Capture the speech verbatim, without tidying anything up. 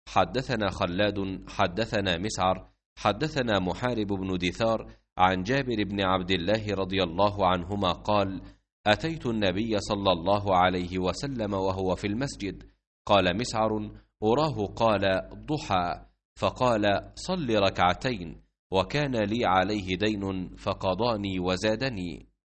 حدثنا خلاد حدثنا مسعر حدثنا محارب بن دثار عن جابر بن عبد الله رضي الله عنهما قال: أتيت النبي صلى الله عليه وسلم وهو في المسجد، قال مسعر: أراه قال ضحى، فقال: صل ركعتين، وكان لي عليه دين فقضاني وزادني.